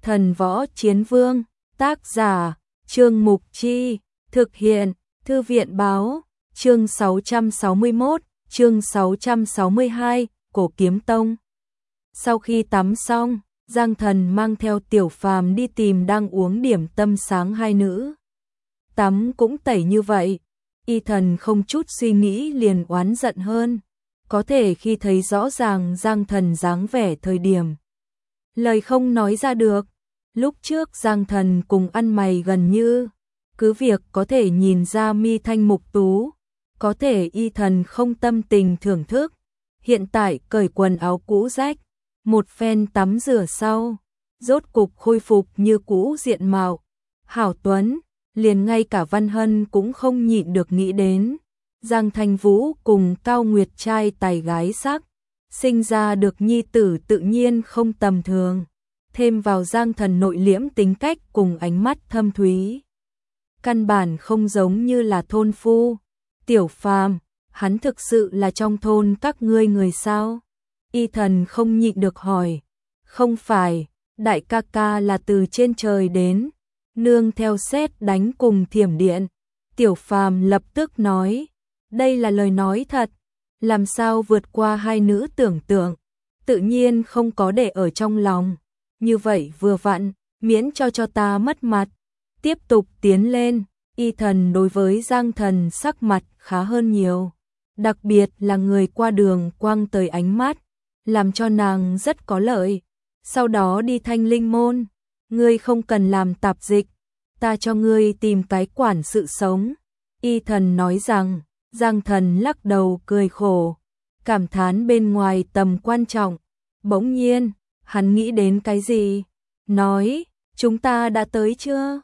Thần Võ Chiến Vương, tác giả, Trương Mục Chi, thực hiện, Thư viện Báo, chương 661, chương 662, Cổ Kiếm Tông. Sau khi tắm xong, Giang Thần mang theo Tiểu Phàm đi tìm đang uống điểm tâm sáng hai nữ. Tắm cũng tẩy như vậy, Y Thần không chút suy nghĩ liền oán giận hơn. Có thể khi thấy rõ ràng Giang Thần dáng vẻ thời điểm, lời không nói ra được. Lúc trước Giang Thần cùng ăn mày gần như, cứ việc có thể nhìn ra mi thanh mục tú, có thể Y Thần không tâm tình thưởng thức. Hiện tại cởi quần áo cũ rách, một phen tắm rửa sau, rốt cục khôi phục như cũ diện mạo hảo tuấn, liền ngay cả Văn Hân cũng không nhịn được nghĩ đến. Giang Thanh Vũ cùng Cao Nguyệt trai tài gái sắc, sinh ra được nhi tử tự nhiên không tầm thường, thêm vào Giang Thần nội liễm tính cách cùng ánh mắt thâm thúy, căn bản không giống như là thôn phu. Tiểu Phàm, hắn thực sự là trong thôn các ngươi người sao? Y Thần không nhịn được hỏi. Không phải, đại ca ca là từ trên trời đến, nương theo sét đánh cùng thiểm điện. Tiểu Phàm lập tức nói, đây là lời nói thật, làm sao vượt qua hai nữ tưởng tượng, tự nhiên không có để ở trong lòng, như vậy vừa vặn, miễn cho ta mất mặt. Tiếp tục tiến lên, Y Thần đối với Giang Thần sắc mặt khá hơn nhiều, đặc biệt là người qua đường quăng tới ánh mắt, làm cho nàng rất có lợi. Sau đó đi Thanh Linh môn, ngươi không cần làm tạp dịch, ta cho ngươi tìm cái quản sự sống. Y Thần nói rằng. Giang Thần lắc đầu cười khổ, cảm thán bên ngoài tầm quan trọng. Bỗng nhiên, hắn nghĩ đến cái gì? Nói, chúng ta đã tới chưa?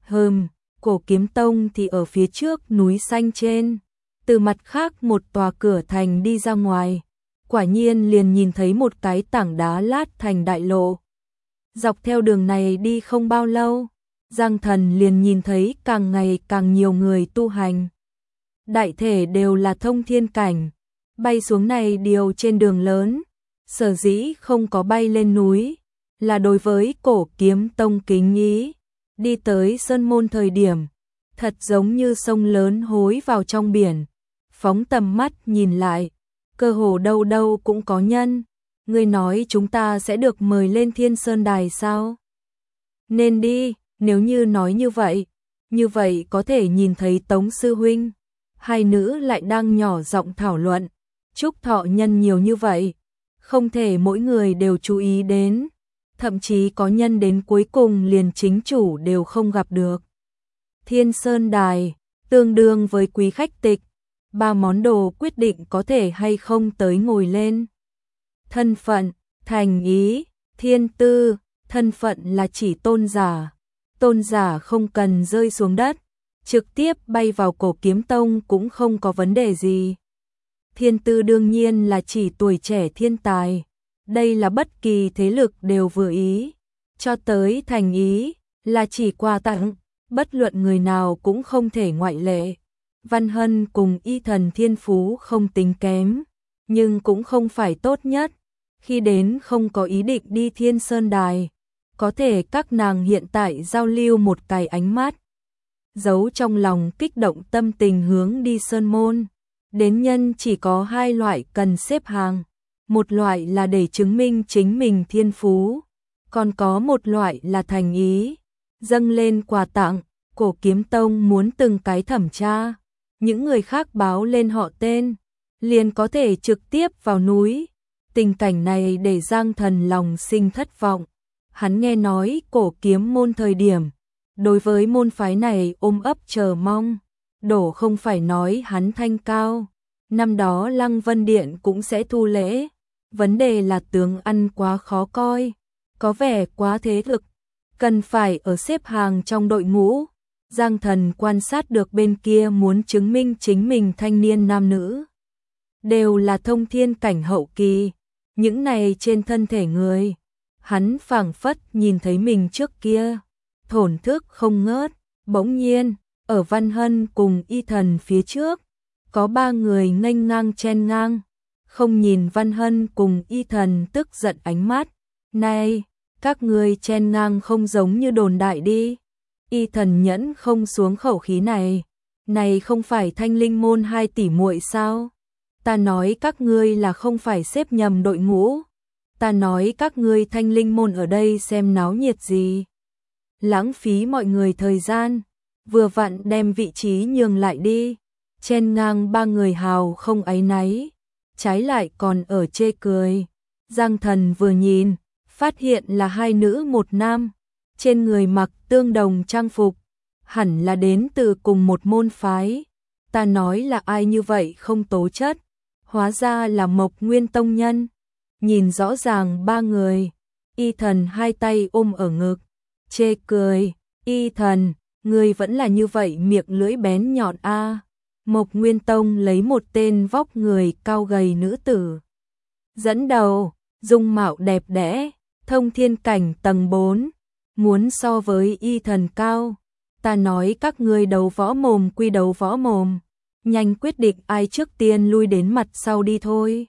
Cổ Kiếm Tông thì ở phía trước núi xanh trên. Từ mặt khác một tòa cửa thành đi ra ngoài, quả nhiên liền nhìn thấy một cái tảng đá lát thành đại lộ. Dọc theo đường này đi không bao lâu, Giang Thần liền nhìn thấy càng ngày càng nhiều người tu hành. Đại thể đều là thông thiên cảnh, bay xuống này điều trên đường lớn, sở dĩ không có bay lên núi, là đối với Cổ Kiếm Tông kính ý. Đi tới sơn môn thời điểm, thật giống như sông lớn hối vào trong biển, phóng tầm mắt nhìn lại, cơ hồ đâu đâu cũng có nhân. Ngươi nói chúng ta sẽ được mời lên Thiên Sơn Đài sao? Nên đi, nếu như nói như vậy có thể nhìn thấy Tống sư huynh. Hai nữ lại đang nhỏ giọng thảo luận, chúc thọ nhân nhiều như vậy, không thể mỗi người đều chú ý đến, thậm chí có nhân đến cuối cùng liền chính chủ đều không gặp được. Thiên Sơn Đài, tương đương với quý khách tịch, 3 món đồ quyết định có thể hay không tới ngồi lên. Thân phận, thành ý, thiên tư. Thân phận là chỉ tôn giả không cần rơi xuống đất, trực tiếp bay vào Cổ Kiếm Tông cũng không có vấn đề gì. Thiên tư đương nhiên là chỉ tuổi trẻ thiên tài, đây là bất kỳ thế lực đều vừa ý. Cho tới thành ý, là chỉ quà tặng, bất luận người nào cũng không thể ngoại lệ. Văn Hân cùng Y Thần thiên phú không tính kém, nhưng cũng không phải tốt nhất. Khi đến không có ý định đi Thiên Sơn Đài, có thể các nàng hiện tại giao lưu một cái ánh mắt, giấu trong lòng kích động tâm tình hướng đi sơn môn. Đến nhân chỉ có 2 loại cần xếp hàng, một loại là để chứng minh chính mình thiên phú, còn có một loại là thành ý, dâng lên quà tặng. Cổ Kiếm Tông muốn từng cái thẩm tra, những người khác báo lên họ tên, liền có thể trực tiếp vào núi. Tình cảnh này để Giang Thần lòng sinh thất vọng. Hắn nghe nói Cổ Kiếm môn thời điểm, đối với môn phái này ôm ấp chờ mong, đổ không phải nói hắn thanh cao, năm đó Lăng Vân Điện cũng sẽ thu lễ, vấn đề là tướng ăn quá khó coi, có vẻ quá thế lực, cần phải ở xếp hàng trong đội ngũ. Giang Thần quan sát được bên kia muốn chứng minh chính mình thanh niên nam nữ, đều là thông thiên cảnh hậu kỳ, những này trên thân thể người, hắn phảng phất nhìn thấy mình trước kia thổn thức không ngớt. Bỗng nhiên, ở Văn Hân cùng Y Thần phía trước, có 3 người nghênh ngang chen ngang, không nhìn Văn Hân cùng Y Thần tức giận ánh mắt. Này, Các ngươi chen ngang không giống như đồn đại đi. Y Thần nhẫn không xuống khẩu khí này. Này không phải Thanh Linh môn 2 tỷ muội sao? Ta nói các ngươi là không phải xếp nhầm đội ngũ. Ta nói các ngươi Thanh Linh môn ở đây xem náo nhiệt gì. Lãng phí mọi người thời gian, vừa vặn đem vị trí nhường lại đi. Chen ngang 3 người hào không áy náy, trái lại còn ở chê cười. Giang Thần vừa nhìn, phát hiện là 2 nữ 1 nam, trên người mặc tương đồng trang phục, hẳn là đến từ cùng một môn phái. Ta nói là ai như vậy không tố chất, hóa ra là Mộc Nguyên tông nhân. Nhìn rõ ràng 3 người, Y Thần 2 tay ôm ở ngực, chê cười. Y Thần, ngươi vẫn là như vậy miệng lưỡi bén nhọn a. Mộc Nguyên tông lấy một tên vóc người cao gầy nữ tử dẫn đầu, dung mạo đẹp đẽ, thông thiên cảnh tầng 4, muốn so với Y Thần cao. Ta nói các ngươi đấu võ mồm quy đấu võ mồm, nhanh quyết định ai trước tiên lui đến mặt sau đi thôi.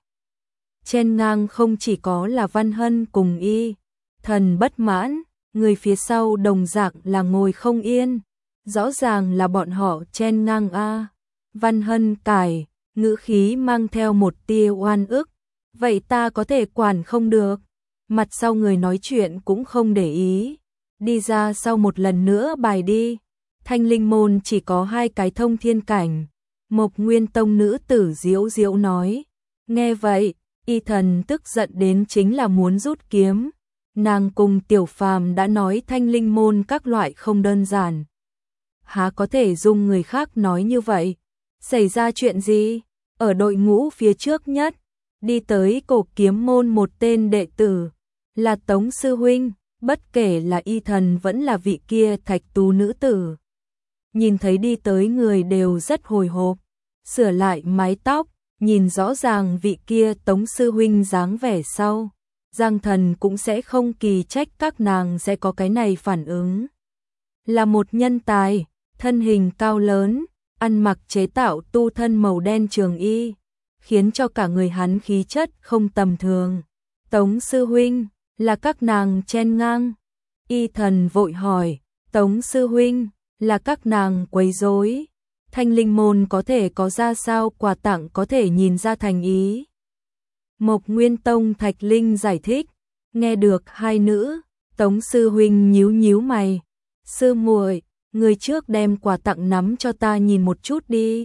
Chen ngang không chỉ có là Văn Hân cùng Y Thần bất mãn, người phía sau đồng dạng là ngồi không yên, rõ ràng là bọn họ chen ngang a. Văn Hân cải, ngữ khí mang theo một tia oan ức, vậy ta có thể quản không được. Mặt sau người nói chuyện cũng không để ý, đi ra sau một lần nữa bài đi. Thanh Linh môn chỉ có 2 cái thông thiên cảnh. Mộc Nguyên tông nữ tử diễu diễu nói. Nghe vậy, Y Thần tức giận đến chính là muốn rút kiếm. Nàng cùng Tiểu Phàm đã nói Thanh Linh môn các loại không đơn giản, há có thể dung người khác nói như vậy. Xảy ra chuyện gì? Ở đội ngũ phía trước nhất, đi tới Cổ Kiếm môn một tên đệ tử, là Tống sư huynh, bất kể là Y Thần vẫn là vị kia Thạch Tú nữ tử. Nhìn thấy đi tới người đều rất hồi hộp, sửa lại mái tóc, nhìn rõ ràng vị kia Tống sư huynh dáng vẻ sau, Giang Thần cũng sẽ không kỳ trách các nàng sẽ có cái này phản ứng. Là một nhân tài, thân hình cao lớn, ăn mặc chế tạo tu thân màu đen trường y, khiến cho cả người hắn khí chất không tầm thường. Tống sư huynh, là các nàng chen ngang. Y Thần vội hỏi, Tống sư huynh, là các nàng quấy rối. Thanh Linh môn có thể có ra sao quà tặng có thể nhìn ra thành ý. Mộc Nguyên tông Thạch Linh giải thích. Nghe được 2 nữ, Tống sư huynh nhíu nhíu mày. Sư muội, người trước đem quà tặng nắm cho ta nhìn một chút đi.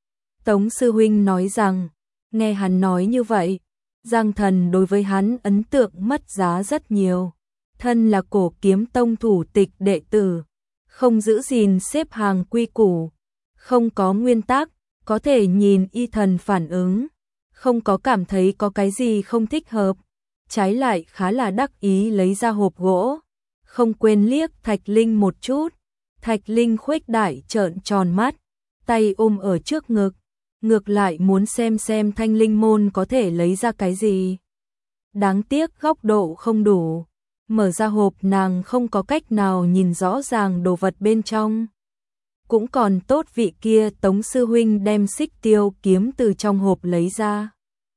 Tống sư huynh nói rằng, nghe hắn nói như vậy, Giang Thần đối với hắn ấn tượng mất giá rất nhiều. Thân là Cổ Kiếm tông thủ tịch đệ tử, không giữ gìn xếp hàng quy củ, không có nguyên tắc, có thể nhìn Y Thần phản ứng, không có cảm thấy có cái gì không thích hợp, trái lại khá là đắc ý lấy ra hộp gỗ, không quên liếc Thạch Linh một chút. Thạch Linh khuếch đại trợn tròn mắt, tay ôm ở trước ngực, ngược lại muốn xem Thanh Linh môn có thể lấy ra cái gì. Đáng tiếc góc độ không đủ, mở ra hộp nàng không có cách nào nhìn rõ ràng đồ vật bên trong. Cũng còn tốt vị kia Tống sư huynh đem Xích Tiêu kiếm từ trong hộp lấy ra.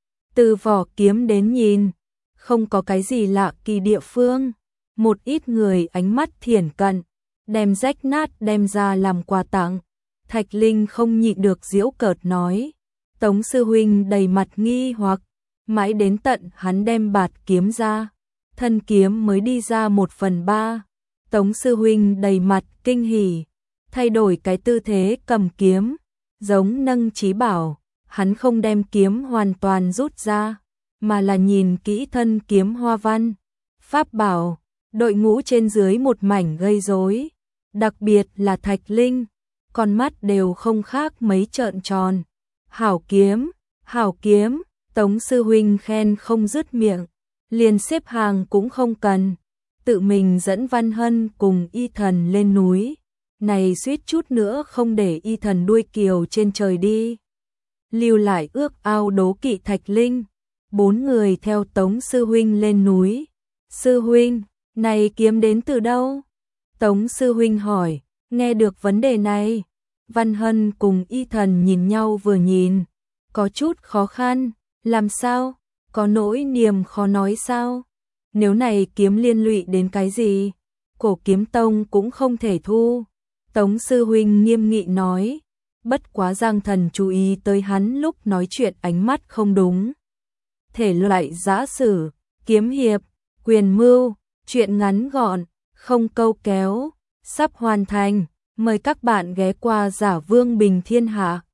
Từ vỏ kiếm đến nhìn, không có cái gì lạ kỳ địa phương. Một ít người ánh mắt thiển cận, đem rách nát đem ra làm quà tặng. Thạch Linh không nhịn được giễu cợt nói. Tống sư huynh đầy mặt nghi hoặc, mãi đến tận hắn đem bạt kiếm ra, thân kiếm mới đi ra 1/3. Tống sư huynh đầy mặt kinh hỉ, thay đổi cái tư thế cầm kiếm, giống nâng chí bảo. Hắn không đem kiếm hoàn toàn rút ra, mà là nhìn kỹ thân kiếm hoa văn, pháp bảo. Đội ngũ trên dưới một mảnh gây rối, đặc biệt là Thạch Linh, con mắt đều không khác mấy trợn tròn. Hảo kiếm, Tống sư huynh khen không dứt miệng, liền xếp hàng cũng không cần, tự mình dẫn Văn Hân cùng Y Thần lên núi, này suýt chút nữa không để Y Thần đuôi kiều trên trời đi. Lưu lại ước ao đố kỵ Thạch Linh, 4 người theo Tống sư huynh lên núi. Sư huynh, này kiếm đến từ đâu? Tống sư huynh hỏi. Nghe được vấn đề này, Văn Hân cùng Y Thần nhìn nhau vừa nhìn, có chút khó khăn. Làm sao? Có nỗi niềm khó nói sao? Nếu này kiếm liên lụy đến cái gì, Cổ Kiếm Tông cũng không thể thu. Tống sư huynh nghiêm nghị nói, bất quá Giang Thần chú ý tới hắn lúc nói chuyện ánh mắt không đúng. Thể loại giã sử, kiếm hiệp, quyền mưu, truyện ngắn gọn, không câu kéo, sắp hoàn thành. Mời các bạn ghé qua Giả Vương Bình Thiên Hạ.